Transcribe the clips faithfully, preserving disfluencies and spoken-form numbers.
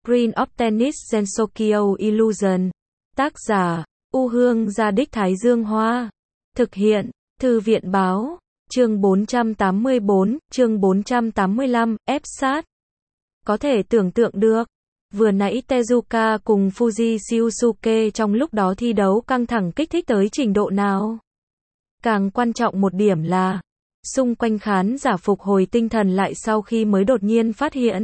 Screen of Tennis Gensokyo Illusion. Tác giả, U Hương Gia Đích Thái Dương Hoa. Thực hiện, Thư viện Báo. Chương bốn trăm tám mươi bốn, chương bốn trăm tám mươi lăm, ép sát. Có thể tưởng tượng được, vừa nãy Tezuka cùng Fuji Shiosuke trong lúc đó thi đấu căng thẳng kích thích tới trình độ nào. Càng quan trọng một điểm là, xung quanh khán giả phục hồi tinh thần lại sau khi mới đột nhiên phát hiện.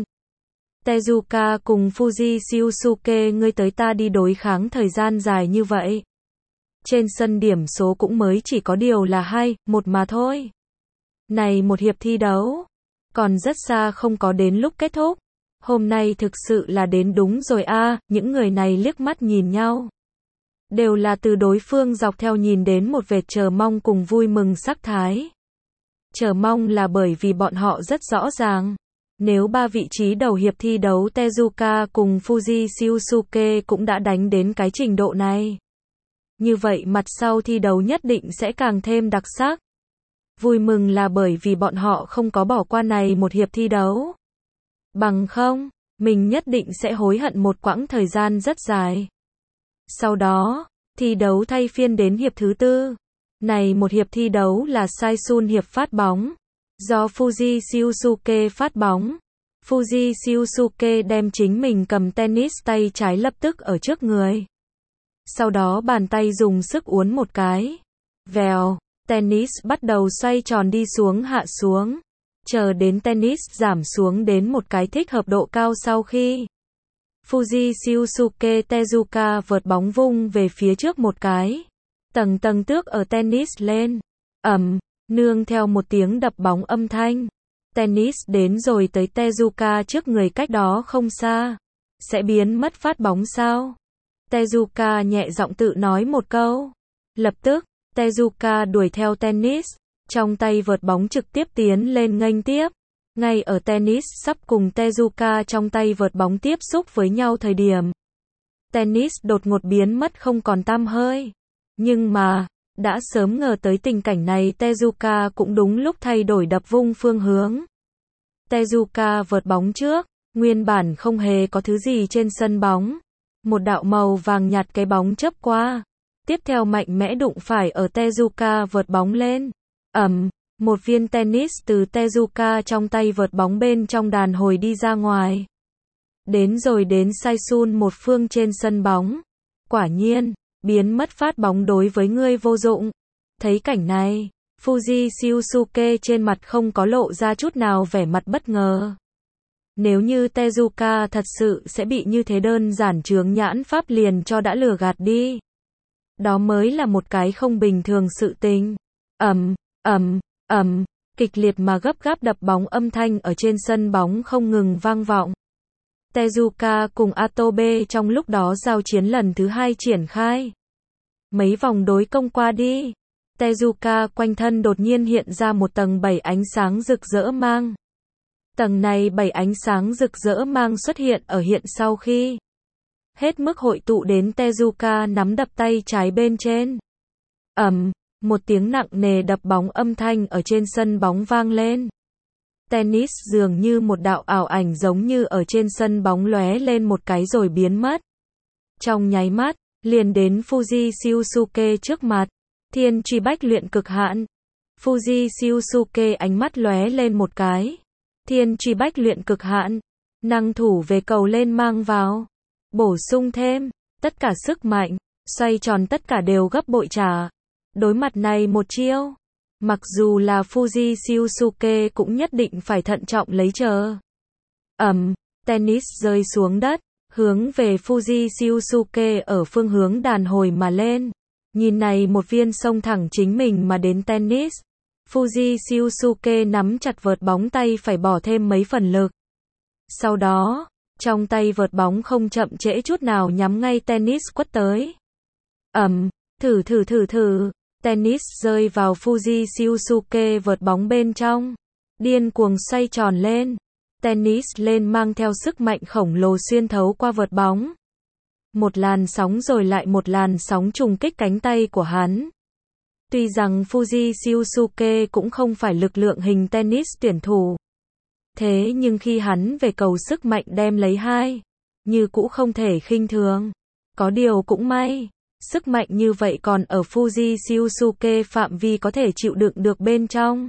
Tezuka cùng Fuji Shiosuke ngươi tới ta đi đối kháng thời gian dài như vậy. Trên sân điểm số cũng mới chỉ có điều là hai, một mà thôi. Này một hiệp thi đấu, còn rất xa không có đến lúc kết thúc. Hôm nay thực sự là đến đúng rồi a, à, những người này liếc mắt nhìn nhau. Đều là từ đối phương dọc theo nhìn đến một vệt chờ mong cùng vui mừng sắc thái. Chờ mong là bởi vì bọn họ rất rõ ràng. Nếu ba vị trí đầu hiệp thi đấu Tezuka cùng Fuji Shiosuke cũng đã đánh đến cái trình độ này. Như vậy mặt sau thi đấu nhất định sẽ càng thêm đặc sắc. Vui mừng là bởi vì bọn họ không có bỏ qua này một hiệp thi đấu. Bằng không, mình nhất định sẽ hối hận một quãng thời gian rất dài. Sau đó, thi đấu thay phiên đến hiệp thứ tư. Này một hiệp thi đấu là Saisun hiệp phát bóng. Do Fuji Shiosuke phát bóng. Fuji Shiosuke đem chính mình cầm tennis tay trái lập tức ở trước người. Sau đó bàn tay dùng sức uốn một cái. Vèo, tennis bắt đầu xoay tròn đi xuống hạ xuống. Chờ đến tennis giảm xuống đến một cái thích hợp độ cao sau khi Fuji Shiosuke Tezuka vợt bóng vung về phía trước một cái. Tầng tầng tước ở tennis lên. Ầm, nương theo một tiếng đập bóng âm thanh. Tennis đến rồi tới Tezuka trước người cách đó không xa. Sẽ biến mất phát bóng sao? Tezuka nhẹ giọng tự nói một câu. Lập tức, Tezuka đuổi theo tennis. Trong tay vợt bóng trực tiếp tiến lên nghênh tiếp. Ngay ở tennis sắp cùng Tezuka trong tay vợt bóng tiếp xúc với nhau thời điểm. Tennis đột ngột biến mất không còn tăm hơi. Nhưng mà, đã sớm ngờ tới tình cảnh này Tezuka cũng đúng lúc thay đổi đập vung phương hướng. Tezuka vợt bóng trước, nguyên bản không hề có thứ gì trên sân bóng. Một đạo màu vàng nhạt cái bóng chớp qua. Tiếp theo mạnh mẽ đụng phải ở Tezuka vợt bóng lên. Ầm, một viên tennis từ Tezuka trong tay vợt bóng bên trong đàn hồi đi ra ngoài. Đến rồi đến Saisun một phương trên sân bóng. Quả nhiên, biến mất phát bóng đối với ngươi vô dụng. Thấy cảnh này, Fuji Shiosuke trên mặt không có lộ ra chút nào vẻ mặt bất ngờ. Nếu như Tezuka thật sự sẽ bị như thế đơn giản chướng nhãn pháp liền cho đã lừa gạt đi. Đó mới là một cái không bình thường sự tình. Ầm, ầm, ầm, kịch liệt mà gấp gáp đập bóng âm thanh ở trên sân bóng không ngừng vang vọng. Tezuka cùng Atobe trong lúc đó giao chiến lần thứ hai triển khai. Mấy vòng đối công qua đi, Tezuka quanh thân đột nhiên hiện ra một tầng bảy ánh sáng rực rỡ mang. Tầng này bảy ánh sáng rực rỡ mang xuất hiện ở hiện sau khi hết mức hội tụ đến Tezuka nắm đập tay trái bên trên. Ầm, một tiếng nặng nề đập bóng âm thanh ở trên sân bóng vang lên. Tennis dường như một đạo ảo ảnh giống như ở trên sân bóng lóe lên một cái rồi biến mất. Trong nháy mắt, liền đến Fuji Shiosuke trước mặt. Thiên truy bách luyện cực hạn. Fuji Shiosuke ánh mắt lóe lên một cái. Thiên truy bách luyện cực hạn. Năng thủ về cầu lên mang vào. Bổ sung thêm. Tất cả sức mạnh. Xoay tròn tất cả đều gấp bội trả. Đối mặt này một chiêu. Mặc dù là Fuji Shiosuke cũng nhất định phải thận trọng lấy chờ. Ầm, tennis rơi xuống đất. Hướng về Fuji Shiosuke ở phương hướng đàn hồi mà lên. Nhìn này một viên xông thẳng chính mình mà đến tennis. Fuji Shiosuke nắm chặt vợt bóng tay phải bỏ thêm mấy phần lực. Sau đó, trong tay vợt bóng không chậm trễ chút nào nhắm ngay tennis quất tới. Ầm, thử thử thử thử. Tennis rơi vào Fuji Shiosuke vợt bóng bên trong. Điên cuồng xoay tròn lên. Tennis lên mang theo sức mạnh khổng lồ xuyên thấu qua vợt bóng. Một làn sóng rồi lại một làn sóng trùng kích cánh tay của hắn. Tuy rằng Fuji Shiosuke cũng không phải lực lượng hình tennis tuyển thủ. Thế nhưng khi hắn về cầu sức mạnh đem lấy hai như cũ không thể khinh thường. Có điều cũng may, sức mạnh như vậy còn ở Fuji Shiosuke phạm vi có thể chịu đựng được bên trong.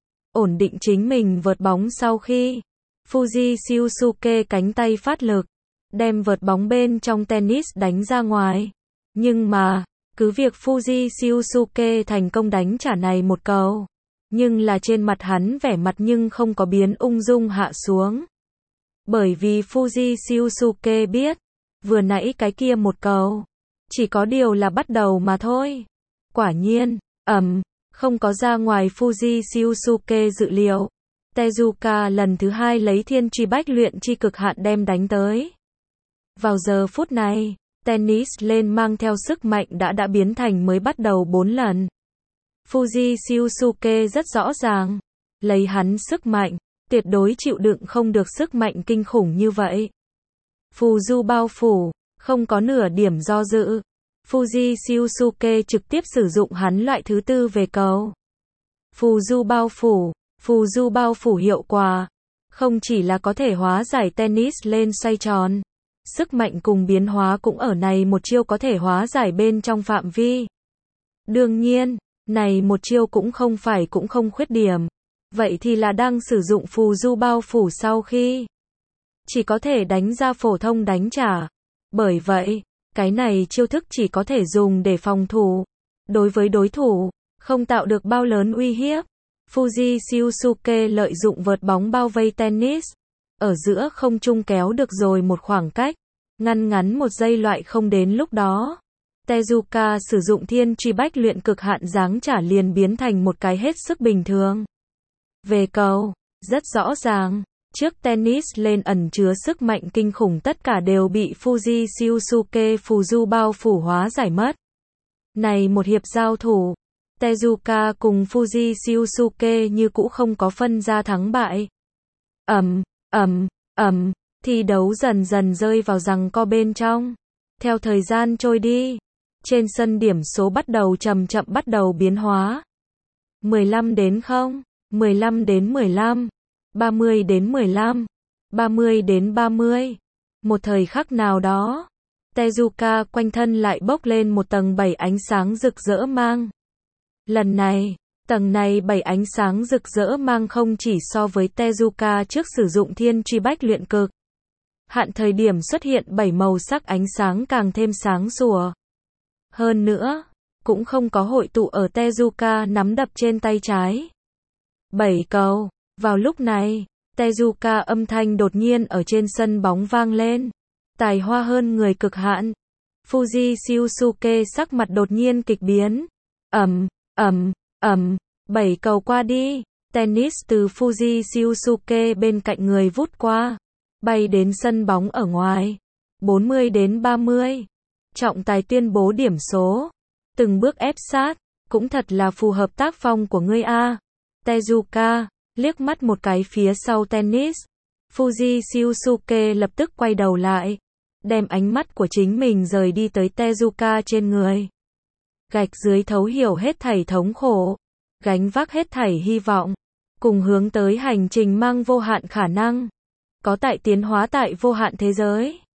Ổn định chính mình vợt bóng sau khi Fuji Shiosuke cánh tay phát lực, đem vợt bóng bên trong tennis đánh ra ngoài. Nhưng mà, cứ việc Fuji Shiosuke thành công đánh trả này một cầu, nhưng là trên mặt hắn vẻ mặt nhưng không có biến ung dung hạ xuống. Bởi vì Fuji Shiosuke biết, vừa nãy cái kia một cầu, chỉ có điều là bắt đầu mà thôi. Quả nhiên, ầm, không có ra ngoài Fuji Shiosuke dự liệu. Tezuka lần thứ hai lấy thiên truy bách luyện chi cực hạn đem đánh tới. Vào giờ phút này, tennis lên mang theo sức mạnh đã đã biến thành mới bắt đầu bốn lần. Fuji Shiosuke rất rõ ràng, lấy hắn sức mạnh, tuyệt đối chịu đựng không được sức mạnh kinh khủng như vậy. Phù du bao phủ, không có nửa điểm do dự. Fuji Shiosuke trực tiếp sử dụng hắn loại thứ tư về cầu. Phù du bao phủ, phù du bao phủ hiệu quả, không chỉ là có thể hóa giải tennis lên xoay tròn, sức mạnh cùng biến hóa cũng ở này một chiêu có thể hóa giải bên trong phạm vi. Đương nhiên, này một chiêu cũng không phải cũng không khuyết điểm. Vậy thì là đang sử dụng phù du bao phủ sau khi chỉ có thể đánh ra phổ thông đánh trả. Bởi vậy, cái này chiêu thức chỉ có thể dùng để phòng thủ. Đối với đối thủ, không tạo được bao lớn uy hiếp. Fuji Shiosuke lợi dụng vợt bóng bao vây tennis, ở giữa không trung kéo được rồi một khoảng cách, ngăn ngắn một giây loại không đến lúc đó. Tezuka sử dụng thiên truy bách luyện cực hạn giáng trả liền biến thành một cái hết sức bình thường. Về cầu, rất rõ ràng, trước tennis lên ẩn chứa sức mạnh kinh khủng tất cả đều bị Fuji Shiosuke phù du bao phủ hóa giải mất. Này một hiệp giao thủ, Tezuka cùng Fuji Shiosuke như cũ không có phân ra thắng bại. Ầm, ầm, ầm, thi đấu dần dần rơi vào giằng co bên trong. Theo thời gian trôi đi, trên sân điểm số bắt đầu chậm chậm bắt đầu biến hóa. mười lăm đến không, mười lăm đến mười lăm, ba mươi đến mười lăm, ba mươi đến ba mươi. Một thời khắc nào đó, Tezuka quanh thân lại bốc lên một tầng bảy ánh sáng rực rỡ mang. Lần này, tầng này bảy ánh sáng rực rỡ mang không chỉ so với Tezuka trước sử dụng thiên truy bách luyện cực hạn thời điểm xuất hiện bảy màu sắc ánh sáng càng thêm sáng sủa. Hơn nữa, cũng không có hội tụ ở Tezuka nắm đập trên tay trái. Bảy cầu. Vào lúc này, Tezuka âm thanh đột nhiên ở trên sân bóng vang lên. Tài hoa hơn người cực hạn. Fuji Shiosuke sắc mặt đột nhiên kịch biến. Ầm, ầm, ầm, bảy cầu qua đi. Tennis từ Fuji Shiosuke bên cạnh người vút qua, bay đến sân bóng ở ngoài. bốn mươi đến ba mươi. Trọng tài tuyên bố điểm số. Từng bước ép sát, cũng thật là phù hợp tác phong của ngươi a. Tezuka liếc mắt một cái phía sau tennis. Fuji Shiosuke lập tức quay đầu lại, đem ánh mắt của chính mình rời đi tới Tezuka trên người. Gạch dưới thấu hiểu hết thảy thống khổ, gánh vác hết thảy hy vọng, cùng hướng tới hành trình mang vô hạn khả năng, có tại tiến hóa tại vô hạn thế giới.